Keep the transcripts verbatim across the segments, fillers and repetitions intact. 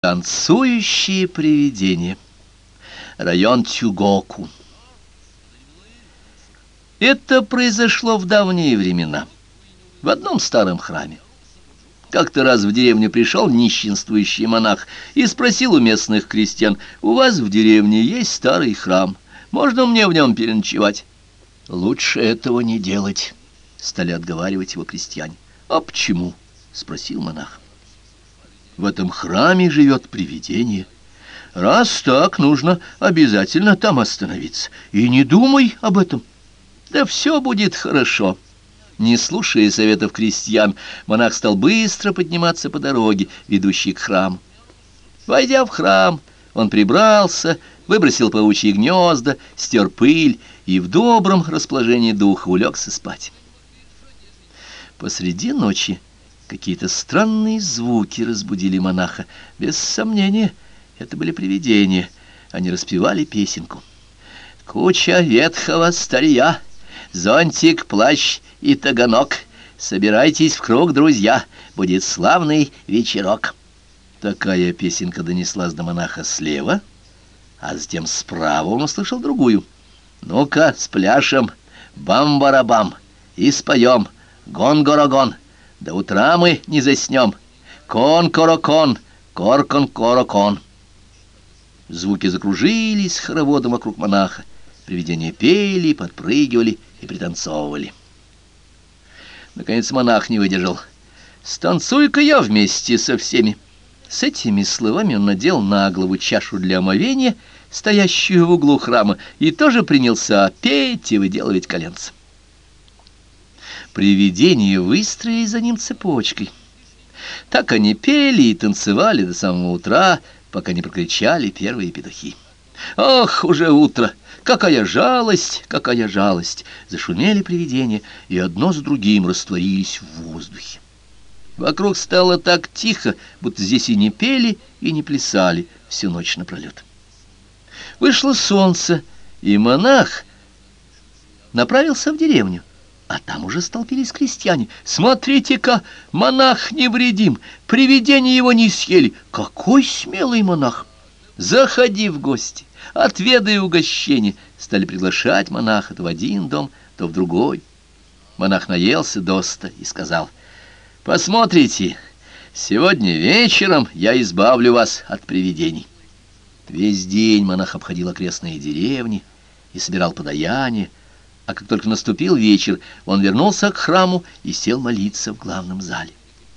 Танцующие привидения. Район Тюгоку. Это произошло в давние времена, в одном старом храме. Как-то раз в деревню пришел нищенствующий монах и спросил у местных крестьян: «У вас в деревне есть старый храм, можно мне в нем переночевать?» «Лучше этого не делать», — стали отговаривать его крестьяне. «А почему?» — спросил монах. «В этом храме живет привидение. Раз так, нужно обязательно там остановиться. И не думай об этом. Да все будет хорошо». Не слушая советов крестьян, монах стал быстро подниматься по дороге, ведущей к храму. Войдя в храм, он прибрался, выбросил паучьи гнезда, стер пыль и в добром расположении духа улегся спать. Посреди ночи какие-то странные звуки разбудили монаха. Без сомнения, это были привидения. Они распевали песенку. «Куча ветхого старья, зонтик, плащ и таганок. Собирайтесь в круг, друзья, будет славный вечерок». Такая песенка донеслась до монаха слева, а затем справа он услышал другую. «Ну-ка, спляшем, бам-барабам, и споем, гон-горогон. До утра мы не заснем. Кон-корокон, кор-кон-корокон». Звуки закружились хороводом вокруг монаха. Привидения пели, подпрыгивали и пританцовывали. Наконец монах не выдержал. «Станцуй-ка я вместе со всеми». С этими словами он надел на голову чашу для омовения, стоящую в углу храма, и тоже принялся петь и выделывать коленца. Привидения выстроились за ним цепочкой. Так они пели и танцевали до самого утра, пока не прокричали первые петухи. «Ах, уже утро! Какая жалость, какая жалость!» Зашумели привидения, и одно за другим растворились в воздухе. Вокруг стало так тихо, будто здесь и не пели, и не плясали всю ночь напролет. Вышло солнце, и монах направился в деревню. А там уже столпились крестьяне. «Смотрите-ка, монах невредим, привидения его не съели. Какой смелый монах! Заходи в гости, отведай угощение». Стали приглашать монаха то в один дом, то в другой. Монах наелся досыта и сказал: «Посмотрите, сегодня вечером я избавлю вас от привидений». Весь день монах обходил окрестные деревни и собирал подаяние. А как только наступил вечер, он вернулся к храму и сел молиться в главном зале.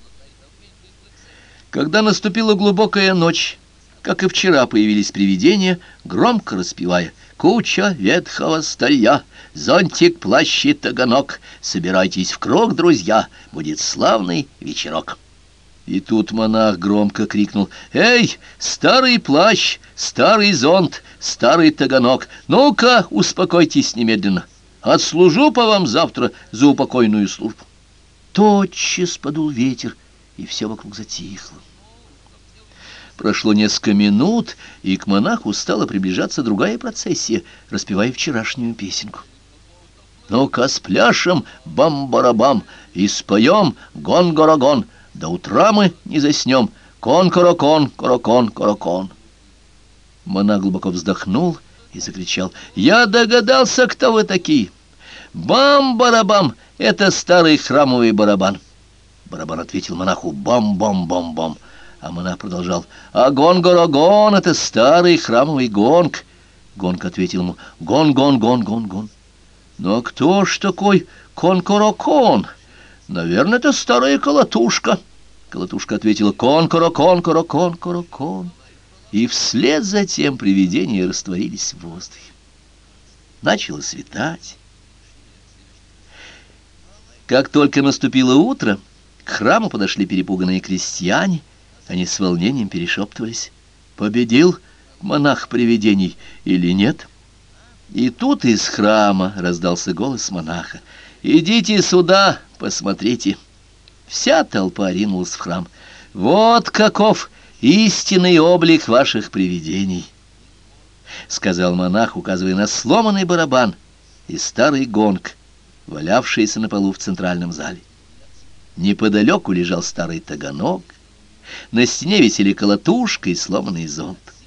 Когда наступила глубокая ночь, как и вчера, появились привидения, громко распевая: «Куча ветхого старья, зонтик, плащ и таганок. Собирайтесь в круг, друзья, будет славный вечерок». И тут монах громко крикнул: «Эй, старый плащ, старый зонт, старый таганок, ну-ка, успокойтесь немедленно. Отслужу по вам завтра за упокойную службу». Тотчас подул ветер, и все вокруг затихло. Прошло несколько минут, и к монаху стала приближаться другая процессия, распевая вчерашнюю песенку. «Ну-ка, спляшем, бам-барабам, и споем гон-горогон. До утра мы не заснем. Кон-корокон, корокон, корокон». Монах глубоко вздохнул и закричал: «Я догадался, кто вы такие. Бам-барабам — это старый храмовый барабан». Барабан ответил монаху: «Бам-бам-бам-бам». А монах продолжал: «А гон-горогон — это старый храмовый гонг». Гонг ответил ему: «Гон-гон-гон-гон-гон». «Ну а кто ж такой кон-корокон? Наверное, это старая колотушка». Колотушка ответила: «Кон-корокон-корокон-корокон». И вслед за тем привидения растворились в воздухе. Начало светать. Как только наступило утро, к храму подошли перепуганные крестьяне. Они с волнением перешептывались: победил монах привидений или нет? И тут из храма раздался голос монаха: «Идите сюда, посмотрите». Вся толпа ринулась в храм. «Вот каков истинный облик ваших привидений», — сказал монах, указывая на сломанный барабан и старый гонг, валявшийся на полу в центральном зале. Неподалеку лежал старый таганок, На стене висели колотушка и сломанный зонт.